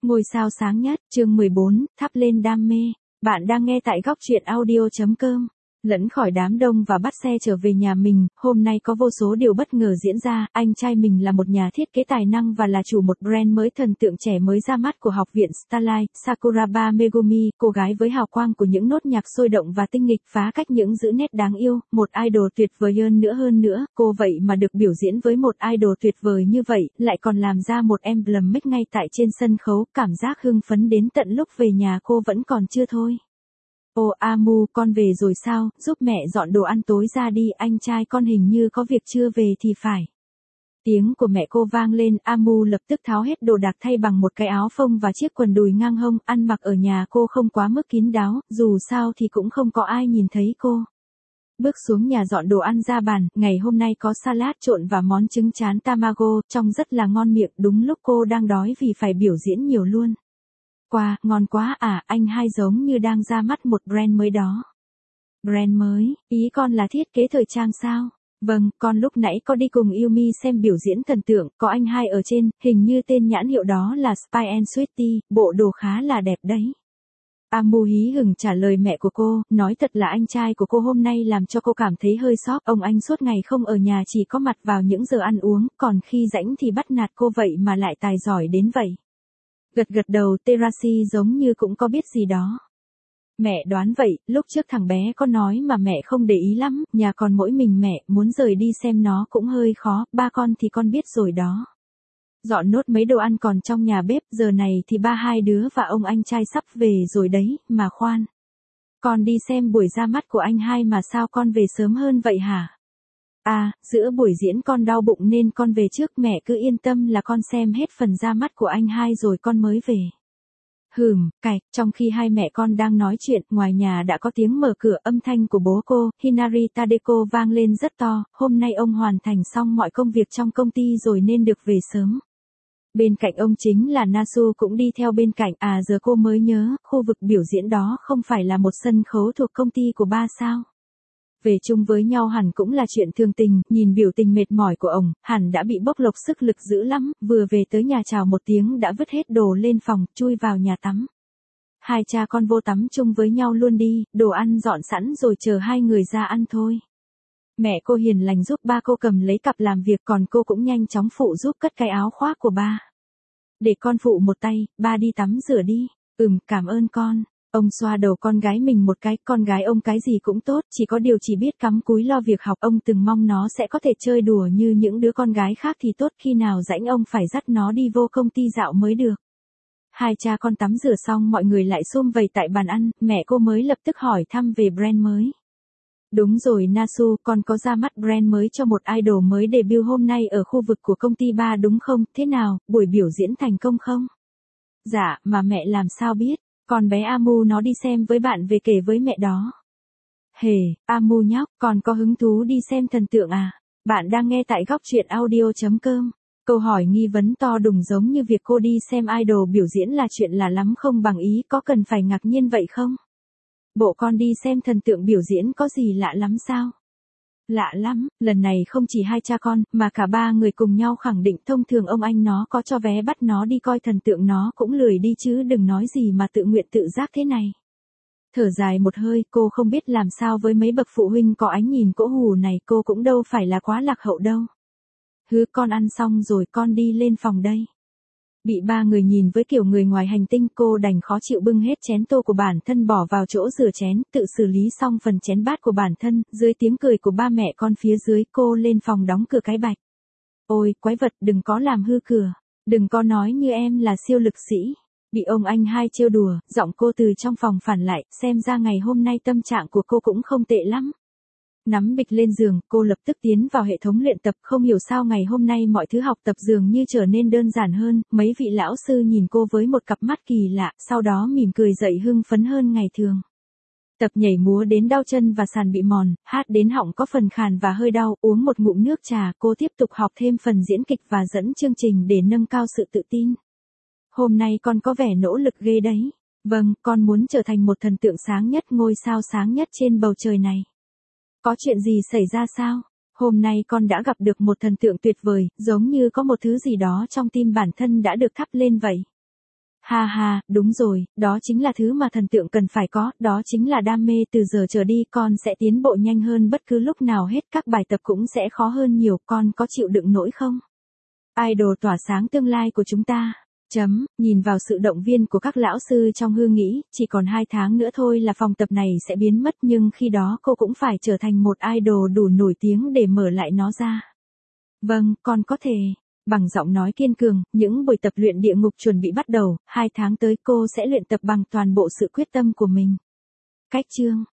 Ngôi sao sáng nhất, chương 14, thắp lên đam mê. Bạn đang nghe tại góc truyện audio.com. Lẫn khỏi đám đông và bắt xe trở về nhà mình, hôm nay có vô số điều bất ngờ diễn ra. Anh trai mình là một nhà thiết kế tài năng và là chủ một brand mới, thần tượng trẻ mới ra mắt của học viện Starlight, Sakuraba Megumi, cô gái với hào quang của những nốt nhạc sôi động và tinh nghịch phá cách những giữ nét đáng yêu, một idol tuyệt vời hơn nữa, cô vậy mà được biểu diễn với một idol tuyệt vời như vậy, lại còn làm ra một emblem make ngay tại trên sân khấu, cảm giác hưng phấn đến tận lúc về nhà cô vẫn còn chưa thôi. Ồ Amu, con về rồi sao, giúp mẹ dọn đồ ăn tối ra đi, anh trai con hình như có việc chưa về thì phải. Tiếng của mẹ cô vang lên, Amu lập tức tháo hết đồ đạc thay bằng một cái áo phông và chiếc quần đùi ngang hông, ăn mặc ở nhà cô không quá mức kín đáo, dù sao thì cũng không có ai nhìn thấy cô. Bước xuống nhà dọn đồ ăn ra bàn, ngày hôm nay có salad trộn và món trứng trán tamago, trông rất là ngon miệng, đúng lúc cô đang đói vì phải biểu diễn nhiều luôn. Wow, ngon quá à, anh hai giống như đang ra mắt một brand mới đó. Brand mới, ý con là thiết kế thời trang sao? Vâng, con lúc nãy có đi cùng Yumi xem biểu diễn thần tượng, có anh hai ở trên, hình như tên nhãn hiệu đó là Spy and Sweetie, bộ đồ khá là đẹp đấy. Amu hí hửng trả lời mẹ của cô, nói thật là anh trai của cô hôm nay làm cho cô cảm thấy hơi sốc, ông anh suốt ngày không ở nhà chỉ có mặt vào những giờ ăn uống, còn khi rảnh thì bắt nạt cô vậy mà lại tài giỏi đến vậy. Gật đầu, Terashi giống như cũng có biết gì đó. Mẹ đoán vậy, lúc trước thằng bé có nói mà mẹ không để ý lắm, nhà còn mỗi mình mẹ, muốn rời đi xem nó cũng hơi khó, ba con thì con biết rồi đó. Dọn nốt mấy đồ ăn còn trong nhà bếp, giờ này thì hai đứa và ông anh trai sắp về rồi đấy, mà khoan. Con đi xem buổi ra mắt của anh hai mà sao con về sớm hơn vậy hả? À, giữa buổi diễn con đau bụng nên con về trước, mẹ cứ yên tâm là con xem hết phần ra mắt của anh hai rồi con mới về. Trong khi hai mẹ con đang nói chuyện, ngoài nhà đã có tiếng mở cửa, âm thanh của bố cô, Hinari Tadeko vang lên rất to, hôm nay ông hoàn thành xong mọi công việc trong công ty rồi nên được về sớm. Bên cạnh ông chính là Nasu cũng đi theo bên cạnh, à giờ cô mới nhớ, khu vực biểu diễn đó không phải là một sân khấu thuộc công ty của ba sao? Về chung với nhau hẳn cũng là chuyện thường tình, nhìn biểu tình mệt mỏi của ông, hẳn đã bị bốc lộc sức lực dữ lắm, vừa về tới nhà chào một tiếng đã vứt hết đồ lên phòng, chui vào nhà tắm. Hai cha con vô tắm chung với nhau luôn đi, đồ ăn dọn sẵn rồi chờ hai người ra ăn thôi. Mẹ cô hiền lành giúp ba cô cầm lấy cặp làm việc, còn cô cũng nhanh chóng phụ giúp cất cái áo khoác của ba. Để con phụ một tay, ba đi tắm rửa đi. Cảm ơn con. Ông xoa đầu con gái mình một cái, con gái ông cái gì cũng tốt, chỉ có điều chỉ biết cắm cúi lo việc học, ông từng mong nó sẽ có thể chơi đùa như những đứa con gái khác thì tốt, khi nào rảnh ông phải dắt nó đi vô công ty dạo mới được. Hai cha con tắm rửa xong mọi người lại sum vầy tại bàn ăn, mẹ cô mới lập tức hỏi thăm về brand mới. Đúng rồi Nasu, con có ra mắt brand mới cho một idol mới debut hôm nay ở khu vực của công ty ba đúng không, thế nào, buổi biểu diễn thành công không? Dạ, mà mẹ làm sao biết? Con bé Amu nó đi xem với bạn về kể với mẹ đó. Hề, Amu nhóc, con có hứng thú đi xem thần tượng à? Bạn đang nghe tại góc truyện audio.com. Câu hỏi nghi vấn to đùng giống như việc cô đi xem idol biểu diễn là chuyện lạ lắm không bằng ý, có cần phải ngạc nhiên vậy không? Bộ con đi xem thần tượng biểu diễn có gì lạ lắm sao? Lạ lắm, lần này không chỉ hai cha con, mà cả ba người cùng nhau khẳng định thông thường ông anh nó có cho vé bắt nó đi coi thần tượng nó cũng lười đi chứ đừng nói gì mà tự nguyện tự giác thế này. Thở dài một hơi, cô không biết làm sao với mấy bậc phụ huynh có ánh nhìn cỗ hù này, cô cũng đâu phải là quá lạc hậu đâu. Con ăn xong rồi con đi lên phòng đây. Bị ba người nhìn với kiểu người ngoài hành tinh, cô đành khó chịu bưng hết chén tô của bản thân bỏ vào chỗ rửa chén, tự xử lý xong phần chén bát của bản thân, dưới tiếng cười của ba mẹ con phía dưới, cô lên phòng đóng cửa cái bạch. Ôi, quái vật, đừng có làm hư cửa, đừng có nói như em là siêu lực sĩ. Bị ông anh hai trêu đùa, giọng cô từ trong phòng phản lại, xem ra ngày hôm nay tâm trạng của cô cũng không tệ lắm. Nắm bịch lên giường, cô lập tức tiến vào hệ thống luyện tập, không hiểu sao ngày hôm nay mọi thứ học tập dường như trở nên đơn giản hơn, mấy vị lão sư nhìn cô với một cặp mắt kỳ lạ, sau đó mỉm cười dậy hưng phấn hơn ngày thường. Tập nhảy múa đến đau chân và sàn bị mòn, hát đến họng có phần khàn và hơi đau, uống một ngụm nước trà, cô tiếp tục học thêm phần diễn kịch và dẫn chương trình để nâng cao sự tự tin. Hôm nay con có vẻ nỗ lực ghê đấy. Vâng, con muốn trở thành một thần tượng sáng nhất, ngôi sao sáng nhất trên bầu trời này. Có chuyện gì xảy ra sao? Hôm nay con đã gặp được một thần tượng tuyệt vời, giống như có một thứ gì đó trong tim bản thân đã được thắp lên vậy. Ha ha, đúng rồi, đó chính là thứ mà thần tượng cần phải có, đó chính là đam mê. Từ giờ trở đi con sẽ tiến bộ nhanh hơn bất cứ lúc nào hết, các bài tập cũng sẽ khó hơn nhiều, con có chịu đựng nổi không? Idol tỏa sáng tương lai của chúng ta. Nhìn vào sự động viên của các lão sư trong Hư nghĩ, chỉ còn 2 tháng nữa thôi là phòng tập này sẽ biến mất, nhưng khi đó cô cũng phải trở thành một idol đủ nổi tiếng để mở lại nó ra. Vâng, con có thể. Bằng giọng nói kiên cường, những buổi tập luyện địa ngục chuẩn bị bắt đầu, 2 tháng tới cô sẽ luyện tập bằng toàn bộ sự quyết tâm của mình. Cách chương